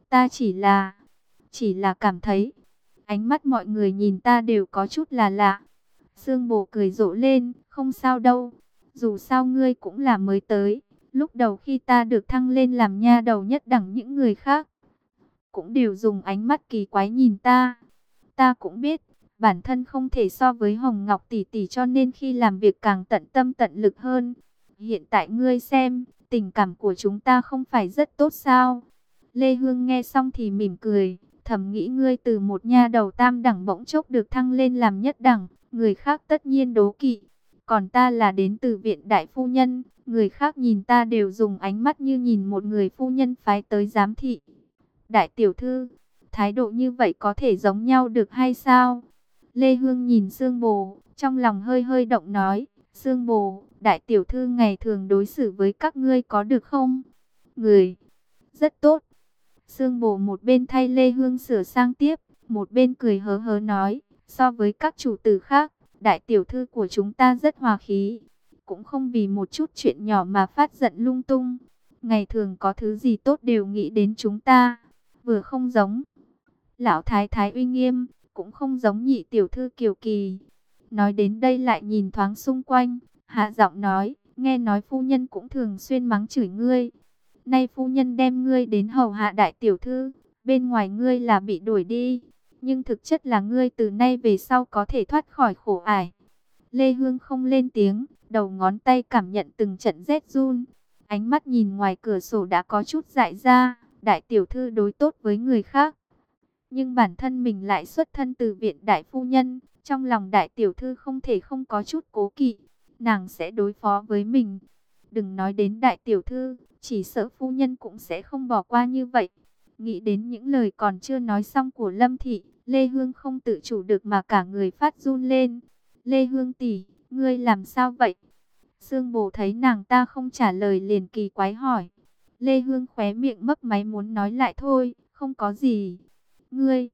Ta chỉ là, chỉ là cảm thấy, ánh mắt mọi người nhìn ta đều có chút là lạ. Sương Bồ cười rộ lên, không sao đâu, dù sao ngươi cũng là mới tới. Lúc đầu khi ta được thăng lên làm nha đầu nhất đẳng, những người khác cũng đều dùng ánh mắt kỳ quái nhìn ta. Ta cũng biết, bản thân không thể so với Hồng Ngọc tỷ tỷ, cho nên khi làm việc càng tận tâm tận lực hơn. Hiện tại ngươi xem, tình cảm của chúng ta không phải rất tốt sao? Lê Hương nghe xong thì mỉm cười, thầm nghĩ ngươi từ một nha đầu tam đẳng bỗng chốc được thăng lên làm nhất đẳng, người khác tất nhiên đố kỵ. Còn ta là đến từ viện đại phu nhân, người khác nhìn ta đều dùng ánh mắt như nhìn một người phu nhân phái tới giám thị. Đại tiểu thư, thái độ như vậy có thể giống nhau được hay sao? Lê Hương nhìn Sương Bồ, trong lòng hơi hơi động nói, Sương Bồ, đại tiểu thư ngày thường đối xử với các ngươi có được không? Người, rất tốt. Sương Bồ một bên thay Lê Hương sửa sang tiếp, một bên cười hớ hớ nói, so với các chủ tử khác, đại tiểu thư của chúng ta rất hòa khí, cũng không vì một chút chuyện nhỏ mà phát giận lung tung. Ngày thường có thứ gì tốt đều nghĩ đến chúng ta, vừa không giống lão thái thái uy nghiêm, cũng không giống nhị tiểu thư kiều kỳ. Nói đến đây lại nhìn thoáng xung quanh, hạ giọng nói, nghe nói phu nhân cũng thường xuyên mắng chửi ngươi. Nay phu nhân đem ngươi đến hầu hạ đại tiểu thư, bên ngoài ngươi là bị đuổi đi, nhưng thực chất là ngươi từ nay về sau có thể thoát khỏi khổ ải. Lê Hương không lên tiếng, đầu ngón tay cảm nhận từng trận rét run, ánh mắt nhìn ngoài cửa sổ đã có chút dại ra. Đại tiểu thư đối tốt với người khác, nhưng bản thân mình lại xuất thân từ viện đại phu nhân, trong lòng đại tiểu thư không thể không có chút cố kỵ, nàng sẽ đối phó với mình. Đừng nói đến đại tiểu thư, chỉ sợ phu nhân cũng sẽ không bỏ qua như vậy. Nghĩ đến những lời còn chưa nói xong của Lâm Thị, Lê Hương không tự chủ được mà cả người phát run lên. Lê Hương tỷ, ngươi làm sao vậy? Sương Bồ thấy nàng ta không trả lời liền kỳ quái hỏi. Lê Hương khóe miệng mấp máy muốn nói lại thôi, không có gì. Ngươi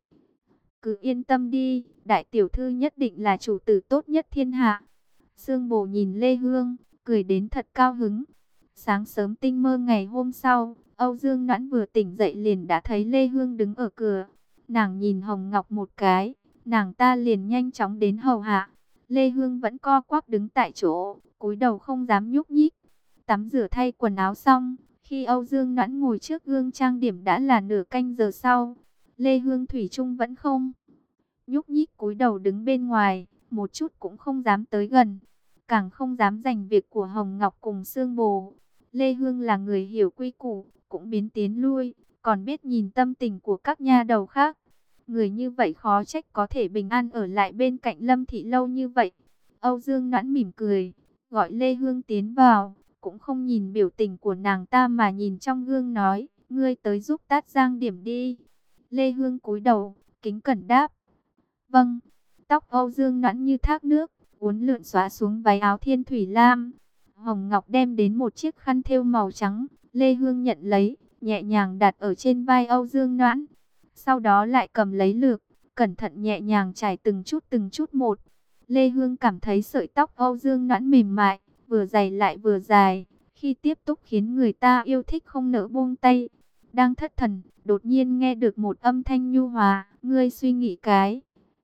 cứ yên tâm đi, đại tiểu thư nhất định là chủ tử tốt nhất thiên hạ. Sương Bồ nhìn Lê Hương, cười đến thật cao hứng. Sáng sớm tinh mơ ngày hôm sau, Âu Dương Noãn vừa tỉnh dậy liền đã thấy Lê Hương đứng ở cửa. Nàng nhìn Hồng Ngọc một cái, nàng ta liền nhanh chóng đến hầu hạ. Lê Hương vẫn co quắp đứng tại chỗ, cúi đầu không dám nhúc nhích. Tắm rửa thay quần áo xong, khi Âu Dương Noãn ngồi trước gương trang điểm đã là nửa canh giờ sau. Lê Hương thủy chung vẫn không nhúc nhích, cúi đầu đứng bên ngoài, một chút cũng không dám tới gần, càng không dám giành việc của Hồng Ngọc cùng Sương Bồ. Lê Hương là người hiểu quy củ, cũng biến tiến lui, còn biết nhìn tâm tình của các nha đầu khác. Người như vậy khó trách có thể bình an ở lại bên cạnh Lâm Thị lâu như vậy. Âu Dương Noãn mỉm cười, gọi Lê Hương tiến vào, cũng không nhìn biểu tình của nàng ta mà nhìn trong gương nói, ngươi tới giúp Tát Giang điểm đi. Lê Hương cúi đầu, kính cẩn đáp. Vâng. Tóc Âu Dương Noãn như thác nước, uốn lượn xõa xuống váy áo thiên thủy lam. Hồng Ngọc đem đến một chiếc khăn thêu màu trắng, Lê Hương nhận lấy, nhẹ nhàng đặt ở trên vai Âu Dương Noãn. Sau đó lại cầm lấy lược, cẩn thận nhẹ nhàng trải từng chút từng chút một. Lê Hương cảm thấy sợi tóc Âu Dương Noãn mềm mại, vừa dày lại vừa dài, khi tiếp xúc khiến người ta yêu thích không nỡ buông tay. Đang thất thần, đột nhiên nghe được một âm thanh nhu hòa, ngươi suy nghĩ cái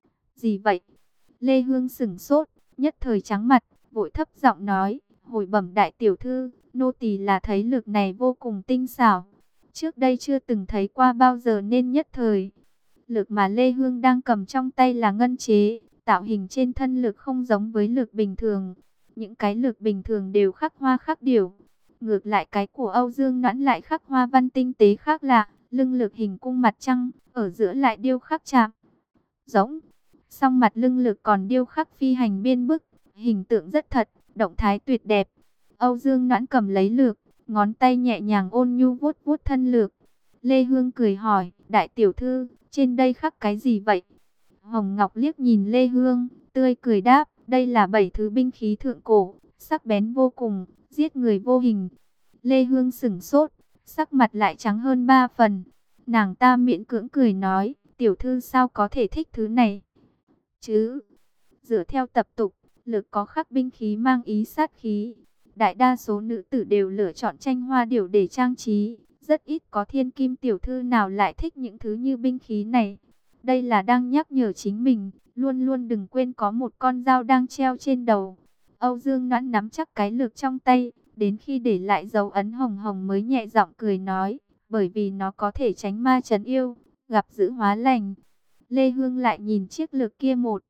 gì vậy? Lê Hương sững sốt, nhất thời trắng mặt, vội thấp giọng nói, hồi bẩm đại tiểu thư, nô tỳ là thấy lược này vô cùng tinh xảo, trước đây chưa từng thấy qua bao giờ nên nhất thời. Lược mà Lê Hương đang cầm trong tay là ngân chế, tạo hình trên thân lược không giống với lược bình thường. Những cái lược bình thường đều khắc hoa khắc điểu, ngược lại cái của Âu Dương Noãn lại khắc hoa văn tinh tế khác lạ, lưng lược hình cung mặt trăng, ở giữa lại điêu khắc chạm giống. Song mặt lưng lược còn điêu khắc phi hành biên bức, hình tượng rất thật, động thái tuyệt đẹp. Âu Dương Noãn cầm lấy lược, ngón tay nhẹ nhàng ôn nhu vuốt vuốt thân lược. Lê Hương cười hỏi, đại tiểu thư, trên đây khắc cái gì vậy? Hồng Ngọc liếc nhìn Lê Hương, tươi cười đáp, đây là bảy thứ binh khí thượng cổ, sắc bén vô cùng, giết người vô hình. Lê Hương sững sốt, sắc mặt lại trắng hơn ba phần. Nàng ta miễn cưỡng cười nói, tiểu thư sao có thể thích thứ này chứ? Dựa theo tập tục, lược có khắc binh khí mang ý sát khí. Đại đa số nữ tử đều lựa chọn tranh hoa điểu để trang trí, Rất ít có thiên kim tiểu thư nào lại thích những thứ như binh khí này. Đây là đang nhắc nhở chính mình, luôn luôn đừng quên có một con dao đang treo trên đầu. Âu Dương Noãn nắm chắc cái lược trong tay, đến khi để lại dấu ấn hồng hồng mới nhẹ giọng cười nói, bởi vì nó có thể tránh ma trấn yêu, gặp dữ hóa lành. Lê Hương lại nhìn chiếc lược kia một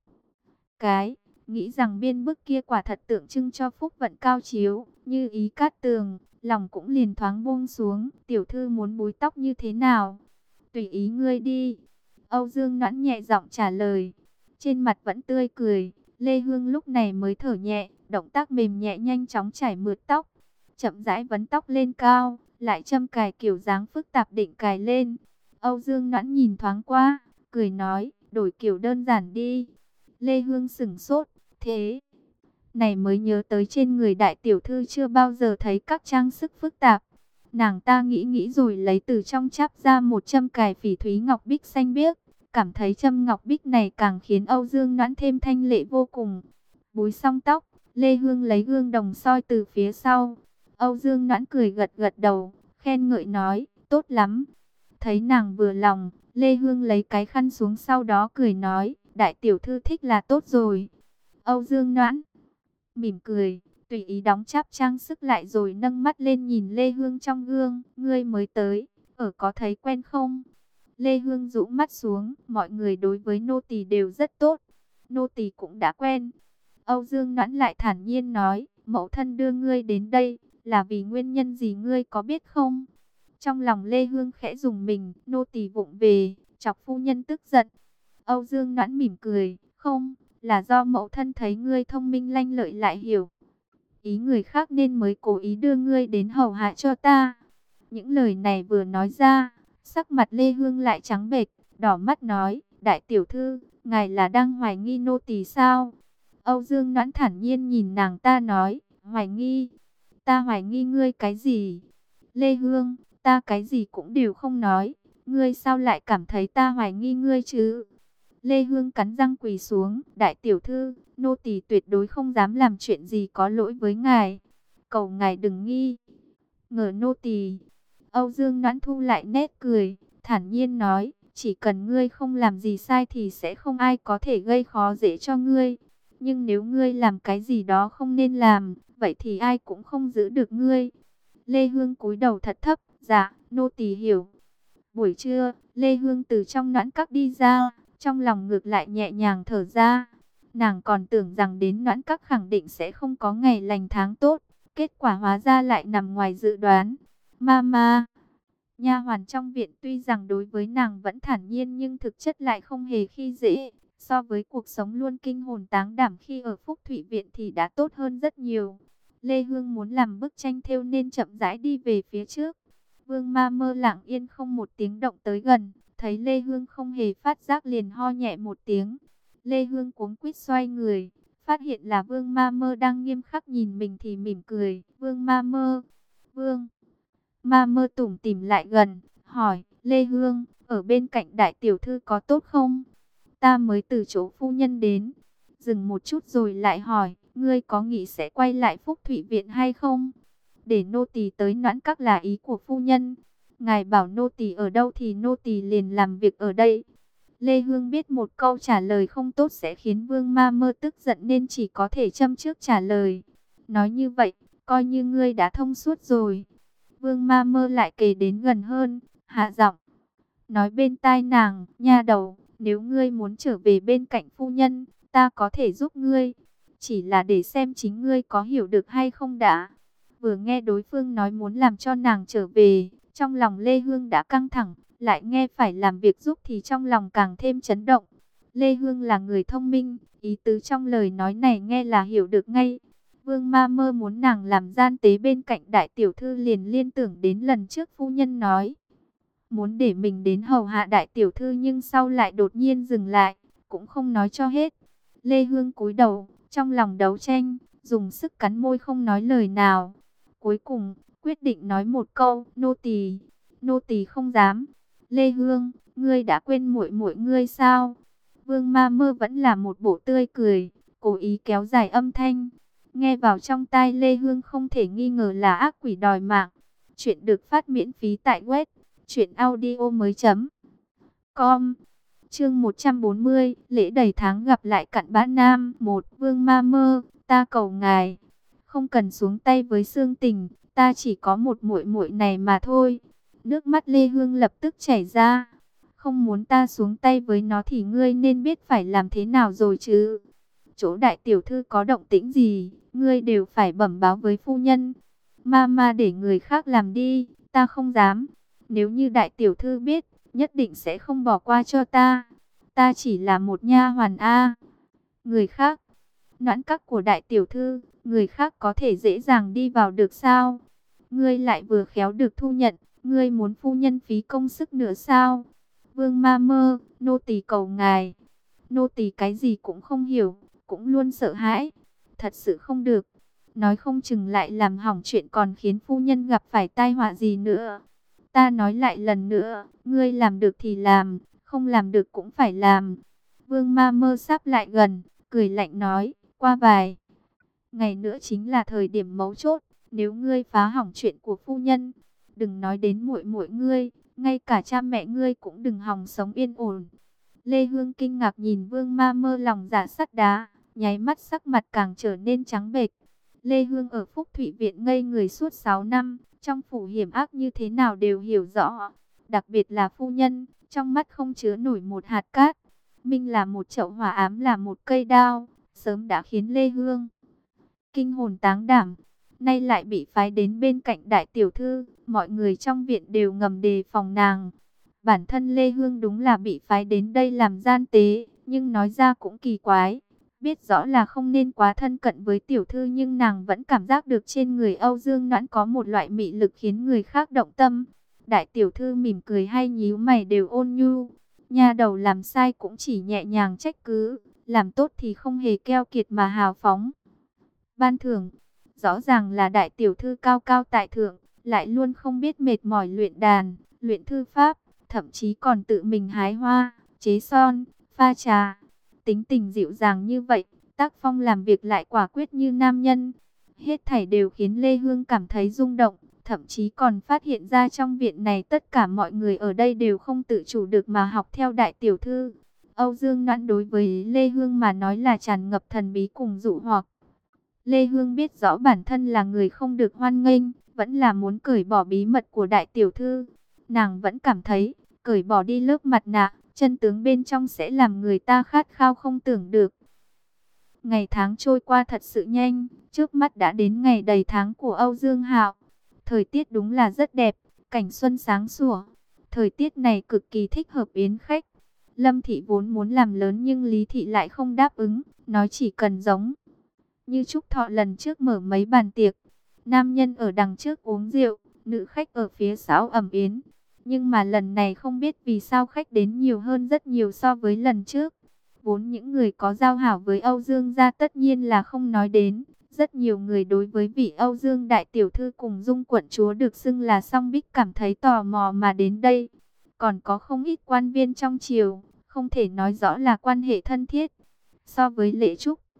cái, nghĩ rằng biên bức kia quả thật tượng trưng cho phúc vận cao chiếu, như ý cát tường, lòng cũng liền thoáng buông xuống. Tiểu thư muốn búi tóc như thế nào? Tùy ý ngươi đi. Âu Dương Noãn nhẹ giọng trả lời, trên mặt vẫn tươi cười. Lê Hương lúc này mới thở nhẹ, động tác mềm nhẹ nhanh chóng chải mượt tóc, chậm rãi vấn tóc lên cao, lại châm cài kiểu dáng phức tạp định cài lên. Âu Dương Noãn nhìn thoáng qua, cười nói, đổi kiểu đơn giản đi. Lê Hương sững sốt, thế này mới nhớ tới trên người đại tiểu thư chưa bao giờ thấy các trang sức phức tạp. Nàng ta nghĩ nghĩ rồi lấy từ trong cháp ra một châm cài phỉ thúy ngọc bích xanh biếc, cảm thấy châm ngọc bích này càng khiến Âu Dương Noãn thêm thanh lệ vô cùng. Búi xong tóc, Lê Hương lấy gương đồng soi từ phía sau. Âu Dương Noãn cười gật gật đầu, khen ngợi nói, tốt lắm. Thấy nàng vừa lòng, Lê Hương lấy cái khăn xuống, sau đó cười nói, đại tiểu thư thích là tốt rồi. Âu Dương Noãn mỉm cười, tùy ý đóng cháp trang sức lại rồi nâng mắt lên nhìn Lê Hương trong gương. Ngươi mới tới, ở có thấy quen không? Lê Hương rũ mắt xuống, mọi người đối với nô tỳ đều rất tốt, nô tỳ cũng đã quen. Âu Dương Noãn lại thản nhiên nói, mẫu thân đưa ngươi đến đây, là vì nguyên nhân gì ngươi có biết không? Trong lòng Lê Hương khẽ rùng mình, nô tỳ vụng về, chọc phu nhân tức giận. Âu Dương Noãn mỉm cười, không, là do mẫu thân thấy ngươi thông minh lanh lợi lại hiểu ý người khác nên mới cố ý đưa ngươi đến hầu hạ cho ta. Những lời này vừa nói ra, sắc mặt Lê Hương lại trắng bệch, đỏ mắt nói, đại tiểu thư, ngài là đang hoài nghi nô tỳ sao? Âu Dương Noãn thản nhiên nhìn nàng ta nói, hoài nghi? Ta hoài nghi ngươi cái gì? Lê Hương, ta cái gì cũng đều không nói, ngươi sao lại cảm thấy ta hoài nghi ngươi chứ? Lê Hương cắn răng quỳ xuống, đại tiểu thư, nô tỳ tuyệt đối không dám làm chuyện gì có lỗi với ngài, cầu ngài đừng nghi ngờ nô tỳ. Âu Dương Noãn thu lại nét cười, thản nhiên nói, chỉ cần ngươi không làm gì sai thì sẽ không ai có thể gây khó dễ cho ngươi. Nhưng nếu ngươi làm cái gì đó không nên làm, vậy thì ai cũng không giữ được ngươi. Lê Hương cúi đầu thật thấp, dạ, nô tỳ hiểu. Buổi trưa, Lê Hương từ trong Noãn Các đi ra, trong lòng ngược lại nhẹ nhàng thở ra. Nàng còn tưởng rằng đến Noãn Các khẳng định sẽ không có ngày lành tháng tốt, kết quả hóa ra lại nằm ngoài dự đoán. Mama, nha hoàn trong viện tuy rằng đối với nàng vẫn thản nhiên nhưng thực chất lại không hề khi dễ. So với cuộc sống luôn kinh hồn táng đảm khi ở Phúc Thụy Viện thì đã tốt hơn rất nhiều. Lê Hương muốn làm bức tranh thêu nên chậm rãi đi về phía trước. Vương Ma Mơ lặng yên không một tiếng động tới gần, thấy Lê Hương không hề phát giác liền ho nhẹ một tiếng. Lê Hương cuống quýt xoay người, phát hiện là Vương Ma Mơ đang nghiêm khắc nhìn mình thì mỉm cười. Vương Ma Mơ, Vương Ma Mơ tủm tỉm lại gần, hỏi, Lê Hương, ở bên cạnh đại tiểu thư có tốt không? Ta mới từ chỗ phu nhân đến. Dừng một chút rồi lại hỏi, ngươi có nghĩ sẽ quay lại Phúc Thụy Viện hay không? Để nô tỳ tới Noãn Các là ý của phu nhân. Ngài bảo nô tỳ ở đâu thì nô tỳ liền làm việc ở đây. Lê Hương biết một câu trả lời không tốt sẽ khiến Vương Ma Mơ tức giận nên chỉ có thể châm trước trả lời. Nói như vậy, coi như ngươi đã thông suốt rồi. Vương Ma Mơ lại kề đến gần hơn, hạ giọng nói bên tai nàng, nha đầu, nếu ngươi muốn trở về bên cạnh phu nhân, ta có thể giúp ngươi. Chỉ là để xem chính ngươi có hiểu được hay không đã. Vừa nghe đối phương nói muốn làm cho nàng trở về, trong lòng Lê Hương đã căng thẳng, lại nghe phải làm việc giúp thì trong lòng càng thêm chấn động. Lê Hương là người thông minh, ý tứ trong lời nói này nghe là hiểu được ngay. Vương Ma Mơ muốn nàng làm gian tế bên cạnh đại tiểu thư liền liên tưởng đến lần trước phu nhân nói. Muốn để mình đến hầu hạ đại tiểu thư nhưng sau lại đột nhiên dừng lại, cũng không nói cho hết. Lê Hương cúi đầu, trong lòng đấu tranh, dùng sức cắn môi không nói lời nào. Cuối cùng, quyết định nói một câu, nô tỳ, nô tỳ không dám. Lê Hương, ngươi đã quên muội muội ngươi sao? Vương Ma Mơ vẫn là một bộ tươi cười, cố ý kéo dài âm thanh. Nghe vào trong tai Lê Hương không thể nghi ngờ là ác quỷ đòi mạng. Chuyện được phát miễn phí tại web truyện audio mới.com. Chương một trăm bốn mươi, lễ đầy tháng gặp lại cặn bã nam. Một, Vương Ma Mơ, ta cầu ngài không cần xuống tay với Xương Tình, ta chỉ có một muội muội này mà thôi. Nước mắt Lê Hương lập tức chảy ra. Không muốn ta xuống tay với nó thì ngươi nên biết phải làm thế nào rồi chứ. Chỗ đại tiểu thư có động tĩnh gì, ngươi đều phải bẩm báo với phu nhân. Mama để người khác làm đi, ta không dám. Nếu như đại tiểu thư biết, nhất định sẽ không bỏ qua cho ta. Ta chỉ là một nha hoàn a. Người khác, noãn các của đại tiểu thư, người khác có thể dễ dàng đi vào được sao? Ngươi lại vừa khéo được thu nhận, ngươi muốn phu nhân phí công sức nữa sao? Vương Ma Mơ, nô tỳ cầu ngài. Nô tỳ cái gì cũng không hiểu, cũng luôn sợ hãi. Thật sự không được. Nói không chừng lại làm hỏng chuyện còn khiến phu nhân gặp phải tai họa gì nữa. Ta nói lại lần nữa, ngươi làm được thì làm, không làm được cũng phải làm. Vương Ma Mơ sắp lại gần, cười lạnh nói, qua vài ngày nữa chính là thời điểm mấu chốt, nếu ngươi phá hỏng chuyện của phu nhân, đừng nói đến muội muội ngươi, ngay cả cha mẹ ngươi cũng đừng hòng sống yên ổn. Lê Hương kinh ngạc nhìn Vương Ma Mơ lòng dạ sắt đá, nháy mắt sắc mặt càng trở nên trắng bệch. Lê Hương ở Phúc Thụy Viện ngây người suốt sáu năm, trong phủ hiểm ác như thế nào đều hiểu rõ. Đặc biệt là phu nhân, trong mắt không chứa nổi một hạt cát. Minh là một chậu hỏa, ám là một cây đao, sớm đã khiến Lê Hương kinh hồn táng đảm. Nay lại bị phái đến bên cạnh đại tiểu thư, mọi người trong viện đều ngầm đề phòng nàng. Bản thân Lê Hương đúng là bị phái đến đây làm gian tế, nhưng nói ra cũng kỳ quái. Biết rõ là không nên quá thân cận với tiểu thư, nhưng nàng vẫn cảm giác được trên người Âu Dương Noãn có một loại mị lực khiến người khác động tâm. Đại tiểu thư mỉm cười hay nhíu mày đều ôn nhu. Nha đầu làm sai cũng chỉ nhẹ nhàng trách cứ, làm tốt thì không hề keo kiệt mà hào phóng. Ban thưởng, rõ ràng là đại tiểu thư cao cao tại thượng, lại luôn không biết mệt mỏi luyện đàn, luyện thư pháp, thậm chí còn tự mình hái hoa, chế son, pha trà. Tính tình dịu dàng như vậy, tác phong làm việc lại quả quyết như nam nhân. Hết thảy đều khiến Lê Hương cảm thấy rung động, thậm chí còn phát hiện ra trong viện này tất cả mọi người ở đây đều không tự chủ được mà học theo đại tiểu thư. Âu Dương Noãn đối với Lê Hương mà nói là tràn ngập thần bí cùng dụ hoặc. Lê Hương biết rõ bản thân là người không được hoan nghênh, vẫn là muốn cởi bỏ bí mật của đại tiểu thư. Nàng vẫn cảm thấy, cởi bỏ đi lớp mặt nạ, chân tướng bên trong sẽ làm người ta khát khao không tưởng được. Ngày tháng trôi qua thật sự nhanh, trước mắt đã đến ngày đầy tháng của Âu Dương Hạo. Thời tiết đúng là rất đẹp, cảnh xuân sáng sủa. Thời tiết này cực kỳ thích hợp yến khách. Lâm Thị vốn muốn làm lớn nhưng Lý Thị lại không đáp ứng, nói chỉ cần giống như Trúc Thọ lần trước mở mấy bàn tiệc. Nam nhân ở đằng trước uống rượu, nữ khách ở phía sau ẩm yến. Nhưng mà lần này không biết vì sao khách đến nhiều hơn rất nhiều so với lần trước. Vốn những người có giao hảo với Âu Dương gia tất nhiên là không nói đến. Rất nhiều người đối với vị Âu Dương đại tiểu thư cùng Dung quận chúa được xưng là Song Bích cảm thấy tò mò mà đến đây. Còn có không ít quan viên trong triều, không thể nói rõ là quan hệ thân thiết. So với lễ chúc